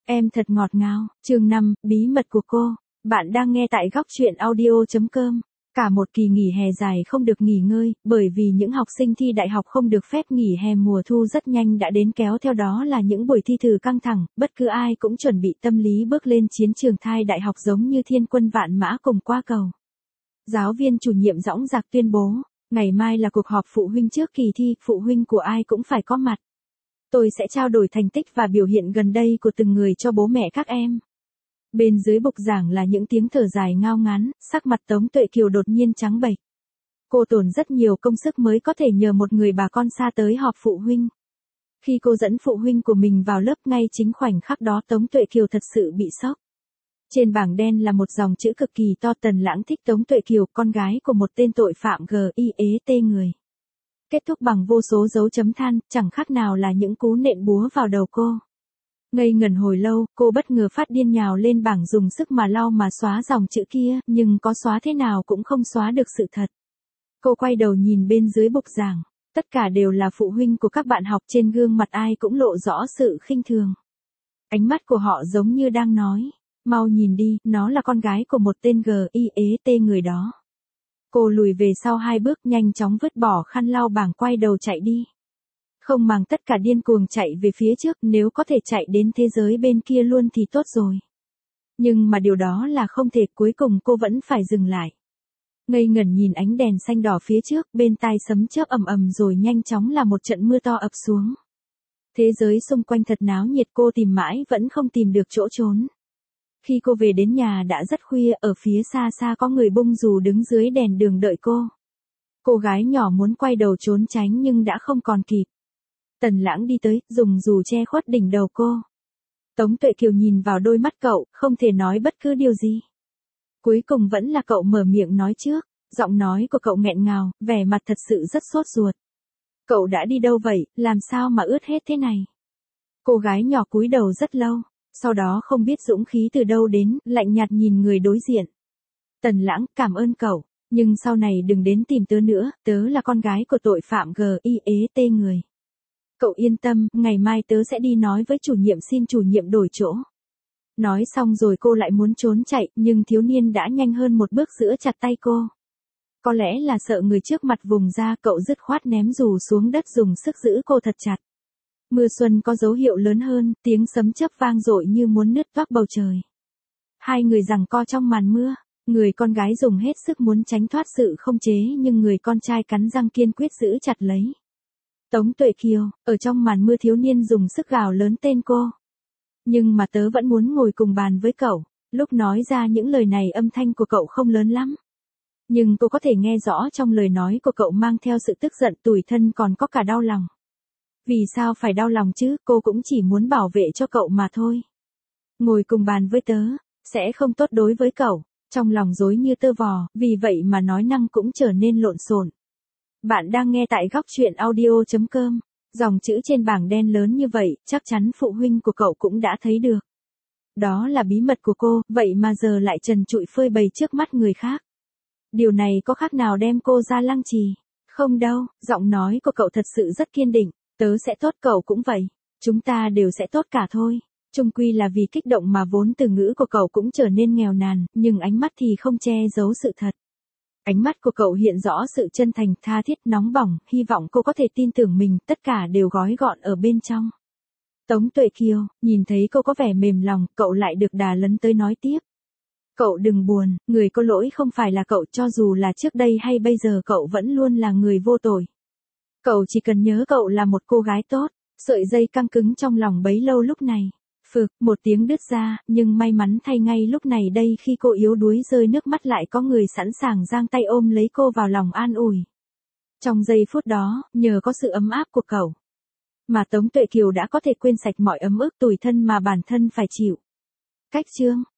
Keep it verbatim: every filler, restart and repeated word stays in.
Em thật ngọt ngào, chương năm, bí mật của cô. Bạn đang nghe tại góc truyện audio.com. Cả một kỳ nghỉ hè dài không được nghỉ ngơi, bởi vì những học sinh thi đại học không được phép nghỉ hè mùa thu rất nhanh đã đến, kéo theo đó là những buổi thi thử căng thẳng, bất cứ ai cũng chuẩn bị tâm lý bước lên chiến trường thai đại học giống như thiên quân vạn mã cùng qua cầu. Giáo viên chủ nhiệm dõng dạc tuyên bố, ngày mai là cuộc họp phụ huynh trước kỳ thi, phụ huynh của ai cũng phải có mặt. Tôi sẽ trao đổi thành tích và biểu hiện gần đây của từng người cho bố mẹ các em. Bên dưới bục giảng là những tiếng thở dài ngao ngán, sắc mặt Tống Tuệ Kiều đột nhiên trắng bệch. Cô tốn rất nhiều công sức mới có thể nhờ một người bà con xa tới họp phụ huynh. Khi cô dẫn phụ huynh của mình vào lớp, ngay chính khoảnh khắc đó Tống Tuệ Kiều thật sự bị sốc. Trên bảng đen là một dòng chữ cực kỳ to: Tần Lãng thích Tống Tuệ Kiều, con gái của một tên tội phạm G I E T người. Kết thúc bằng vô số dấu chấm than, chẳng khác nào là những cú nện búa vào đầu cô. Ngây ngẩn hồi lâu, cô bất ngờ phát điên nhào lên bảng dùng sức mà lau mà xóa dòng chữ kia, nhưng có xóa thế nào cũng không xóa được sự thật. Cô quay đầu nhìn bên dưới bục giảng, tất cả đều là phụ huynh của các bạn học, trên gương mặt ai cũng lộ rõ sự khinh thường. Ánh mắt của họ giống như đang nói, mau nhìn đi, nó là con gái của một tên G I E T người đó. Cô lùi về sau hai bước, nhanh chóng vứt bỏ khăn lau bảng, quay đầu chạy đi. Không màng tất cả, điên cuồng chạy về phía trước, nếu có thể chạy đến thế giới bên kia luôn thì tốt rồi. Nhưng mà điều đó là không thể, cuối cùng cô vẫn phải dừng lại. Ngây ngẩn nhìn ánh đèn xanh đỏ phía trước, bên tai sấm chớp ầm ầm rồi nhanh chóng là một trận mưa to ập xuống. Thế giới xung quanh thật náo nhiệt, cô tìm mãi vẫn không tìm được chỗ trốn. Khi cô về đến nhà đã rất khuya, ở phía xa xa có người bung dù đứng dưới đèn đường đợi cô. Cô gái nhỏ muốn quay đầu trốn tránh nhưng đã không còn kịp. Tần Lãng đi tới, dùng dù che khuất đỉnh đầu cô. Tống Tuệ Kiều nhìn vào đôi mắt cậu, không thể nói bất cứ điều gì. Cuối cùng vẫn là cậu mở miệng nói trước, giọng nói của cậu nghẹn ngào, vẻ mặt thật sự rất sốt ruột. Cậu đã đi đâu vậy, làm sao mà ướt hết thế này? Cô gái nhỏ cúi đầu rất lâu, sau đó không biết dũng khí từ đâu đến, lạnh nhạt nhìn người đối diện. Tần Lãng, cảm ơn cậu, nhưng sau này đừng đến tìm tớ nữa, tớ là con gái của tội phạm G I E T người. Cậu yên tâm, ngày mai tớ sẽ đi nói với chủ nhiệm xin chủ nhiệm đổi chỗ. Nói xong rồi cô lại muốn trốn chạy, nhưng thiếu niên đã nhanh hơn một bước giữ chặt tay cô. Có lẽ là sợ người trước mặt vùng ra, cậu dứt khoát ném dù xuống đất dùng sức giữ cô thật chặt. Mưa xuân có dấu hiệu lớn hơn, tiếng sấm chớp vang dội như muốn nứt toác bầu trời. Hai người giằng co trong màn mưa, người con gái dùng hết sức muốn tránh thoát sự không chế, nhưng người con trai cắn răng kiên quyết giữ chặt lấy. Tống Tuệ Kiều, ở trong màn mưa thiếu niên dùng sức gào lớn tên cô. Nhưng mà tớ vẫn muốn ngồi cùng bàn với cậu. Lúc nói ra những lời này âm thanh của cậu không lớn lắm. Nhưng cô có thể nghe rõ trong lời nói của cậu mang theo sự tức giận, tủi thân, còn có cả đau lòng. Vì sao phải đau lòng chứ, cô cũng chỉ muốn bảo vệ cho cậu mà thôi. Ngồi cùng bàn với tớ, sẽ không tốt đối với cậu. Trong lòng rối như tơ vò, vì vậy mà nói năng cũng trở nên lộn xộn. Bạn đang nghe tại góc truyện audio.com. Dòng chữ trên bảng đen lớn như vậy, chắc chắn phụ huynh của cậu cũng đã thấy được. Đó là bí mật của cô, vậy mà giờ lại trần trụi phơi bày trước mắt người khác. Điều này có khác nào đem cô ra lăng trì? Không đâu, giọng nói của cậu thật sự rất kiên định. Tớ sẽ tốt, cậu cũng vậy. Chúng ta đều sẽ tốt cả thôi. Chung quy là vì kích động mà vốn từ ngữ của cậu cũng trở nên nghèo nàn, nhưng ánh mắt thì không che giấu sự thật. Ánh mắt của cậu hiện rõ sự chân thành, tha thiết, nóng bỏng, hy vọng cô có thể tin tưởng mình, tất cả đều gói gọn ở bên trong. Tống Tuệ Kiều, nhìn thấy cô có vẻ mềm lòng, cậu lại được đà lấn tới nói tiếp. Cậu đừng buồn, người có lỗi không phải là cậu, cho dù là trước đây hay bây giờ cậu vẫn luôn là người vô tội. Cậu chỉ cần nhớ cậu là một cô gái tốt. Sợi dây căng cứng trong lòng bấy lâu lúc này. Phực, một tiếng đứt ra, nhưng may mắn thay ngay lúc này đây khi cô yếu đuối rơi nước mắt lại có người sẵn sàng giang tay ôm lấy cô vào lòng an ủi. Trong giây phút đó, nhờ có sự ấm áp của cậu, mà Tống Tuệ Kiều đã có thể quên sạch mọi ấm ức tủi thân mà bản thân phải chịu. Cách chương